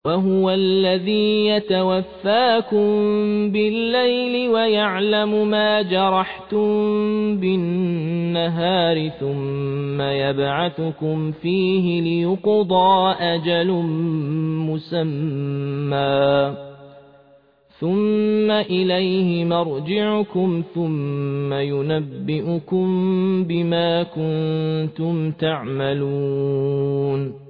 وهو الذي يتوفاكم بالليل ويعلم ما جرحتم بالنهار ثم يبعثكم فيه ليقضى أجل مسمى ثم إليه مرجعكم ثم ينبئكم بما كنتم تعملون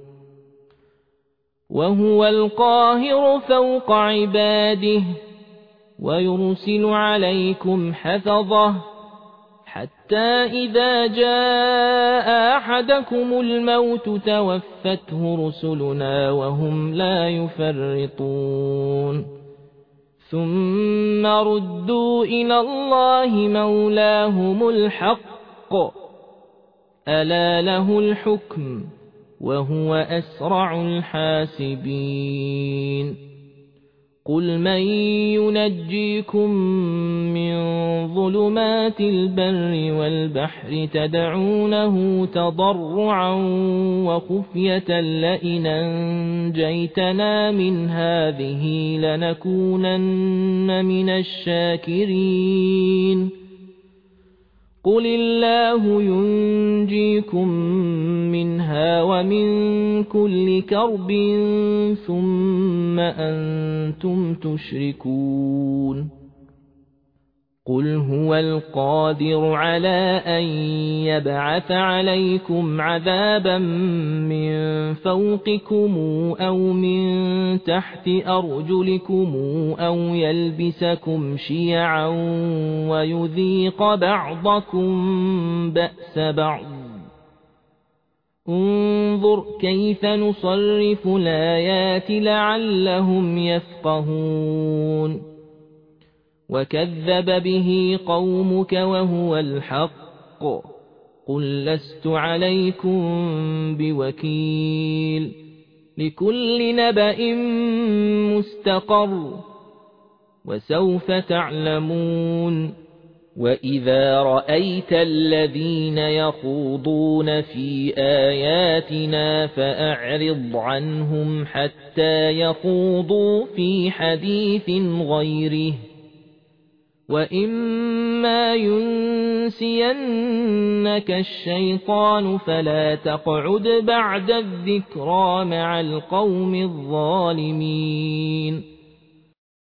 وهو القاهر فوق عباده ويرسل عليكم حفظه حتى إذا جاء أحدكم الموت توفته رسلنا وهم لا يفرطون ثم ردوا إلى الله مولاهم الحق ألا له الحكم وهو أسرع الحاسبين قل من ينجيكم من ظلمات البر والبحر تدعونه تضرعا وخفية لئن أنجيتنا من هذه لنكونن من الشاكرين قل الله ينجيكم منها ومن كل كرب ثم أنتم تشركون قل هو القادر على أن يبعث عليكم عذابا من فوقكم أو من تحت أرجلكم أو يلبسكم شيعا ويذيق بعضكم بأس بعض انظر كيف نصرف الآيات لعلهم يفقهون وكذب به قومك وهو الحق قل لست عليكم بوكيل لكل نبأ مستقر وسوف تعلمون وإذا رأيت الذين يخوضون في آياتنا فأعرض عنهم حتى يخوضوا في حديث غيره وإما ينسينك الشيطان فلا تقعد بعد الذكرى مع القوم الظالمين